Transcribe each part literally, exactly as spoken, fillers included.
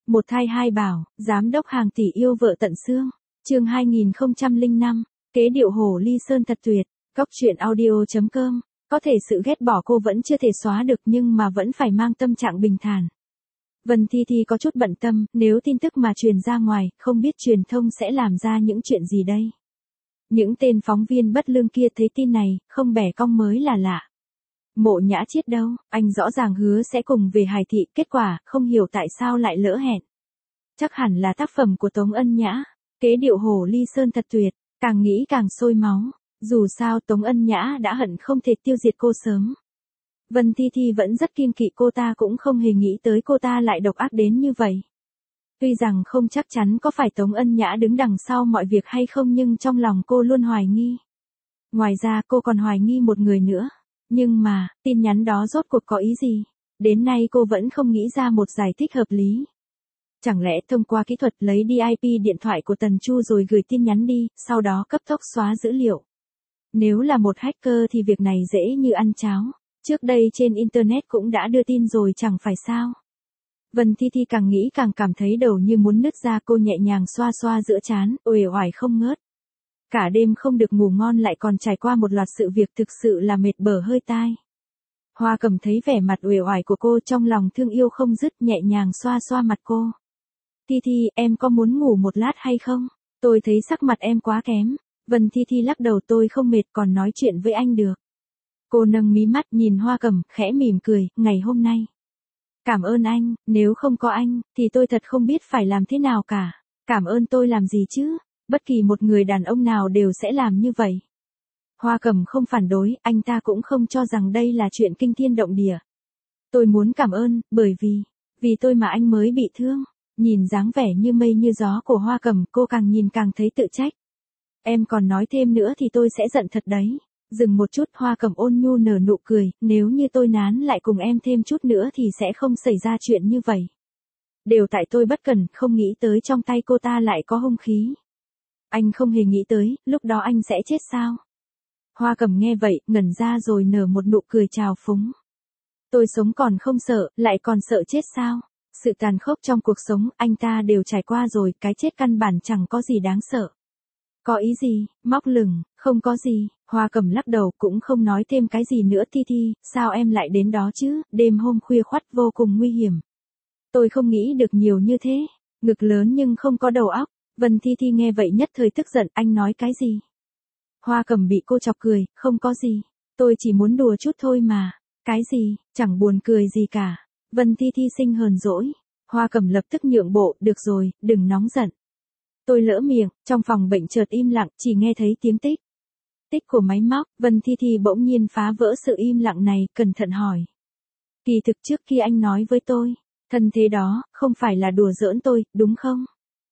Một thai hai bảo, giám đốc hàng tỷ yêu vợ tận xương. Chương hai nghìn không trăm lẻ năm, kế điệu hồ ly sơn thật tuyệt. Cóc truyện audio chấm com. Có thể sự ghét bỏ cô vẫn chưa thể xóa được nhưng mà vẫn phải mang tâm trạng bình thản. Vân Thi Thi có chút bận tâm, nếu tin tức mà truyền ra ngoài, không biết truyền thông sẽ làm ra những chuyện gì đây. Những tên phóng viên bất lương kia thấy tin này, không bẻ cong mới là lạ. Mộ Nhã Chiết đâu, anh rõ ràng hứa sẽ cùng về Hải Thị, kết quả, không hiểu tại sao lại lỡ hẹn. Chắc hẳn là tác phẩm của Tống Ân Nhã, kế điệu hồ ly sơn thật tuyệt, càng nghĩ càng sôi máu, dù sao Tống Ân Nhã đã hận không thể tiêu diệt cô sớm. Vân Thi Thi vẫn rất kiêng kỵ cô ta, cũng không hề nghĩ tới cô ta lại độc ác đến như vậy. Tuy rằng không chắc chắn có phải Tống Ân Nhã đứng đằng sau mọi việc hay không, nhưng trong lòng cô luôn hoài nghi. Ngoài ra cô còn hoài nghi một người nữa. Nhưng mà, tin nhắn đó rốt cuộc có ý gì? Đến nay cô vẫn không nghĩ ra một giải thích hợp lý. Chẳng lẽ thông qua kỹ thuật lấy đi i pê điện thoại của Tần Chu rồi gửi tin nhắn đi, sau đó cấp tốc xóa dữ liệu? Nếu là một hacker thì việc này dễ như ăn cháo. Trước đây trên Internet cũng đã đưa tin rồi chẳng phải sao? Vân Thi Thi càng nghĩ càng cảm thấy đầu như muốn nứt ra, cô nhẹ nhàng xoa xoa giữa trán, uể oải không ngớt. Cả đêm không được ngủ ngon lại còn trải qua một loạt sự việc thực sự là mệt bở hơi tai. Hoa Cầm thấy vẻ mặt uể oải của cô trong lòng thương yêu không dứt, nhẹ nhàng xoa xoa mặt cô. Thi Thi, em có muốn ngủ một lát hay không? Tôi thấy sắc mặt em quá kém. Vân Thi Thi lắc đầu, tôi không mệt, còn nói chuyện với anh được. Cô nâng mí mắt nhìn Hoa Cầm, khẽ mỉm cười, ngày hôm nay. Cảm ơn anh, nếu không có anh, thì tôi thật không biết phải làm thế nào cả. Cảm ơn tôi làm gì chứ? Bất kỳ một người đàn ông nào đều sẽ làm như vậy. Hoa Cầm không phản đối, anh ta cũng không cho rằng đây là chuyện kinh thiên động địa. Tôi muốn cảm ơn, bởi vì, vì tôi mà anh mới bị thương. Nhìn dáng vẻ như mây như gió của Hoa Cầm, cô càng nhìn càng thấy tự trách. Em còn nói thêm nữa thì tôi sẽ giận thật đấy. Dừng một chút, Hoa Cầm ôn nhu nở nụ cười, nếu như tôi nán lại cùng em thêm chút nữa thì sẽ không xảy ra chuyện như vậy. Đều tại tôi bất cẩn, không nghĩ tới trong tay cô ta lại có hung khí. Anh không hề nghĩ tới, lúc đó anh sẽ chết sao? Hoa Cầm nghe vậy, ngẩn ra rồi nở một nụ cười trào phúng. Tôi sống còn không sợ, lại còn sợ chết sao? Sự tàn khốc trong cuộc sống, anh ta đều trải qua rồi, cái chết căn bản chẳng có gì đáng sợ. Có ý gì, móc lửng, không có gì. Hoa Cầm lắc đầu, cũng không nói thêm cái gì nữa. Thi Thi, sao em lại đến đó chứ, đêm hôm khuya khoắt vô cùng nguy hiểm. Tôi không nghĩ được nhiều như thế, ngực lớn nhưng không có đầu óc. Vân Thi Thi nghe vậy nhất thời tức giận, anh nói cái gì? Hoa Cầm bị cô chọc cười, không có gì, tôi chỉ muốn đùa chút thôi mà. Cái gì, chẳng buồn cười gì cả. Vân Thi Thi sinh hờn dỗi. Hoa Cầm lập tức nhượng bộ, được rồi, đừng nóng giận. Tôi lỡ miệng, trong phòng bệnh chợt im lặng, chỉ nghe thấy tiếng tích. Tích của máy móc. Vân Thi Thi bỗng nhiên phá vỡ sự im lặng này, cẩn thận hỏi. Kỳ thực trước khi anh nói với tôi, thân thế đó, không phải là đùa giỡn tôi, đúng không?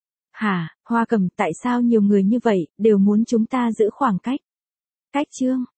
Hả, Hoa Cầm, tại sao nhiều người như vậy, đều muốn chúng ta giữ khoảng cách? Cách chương.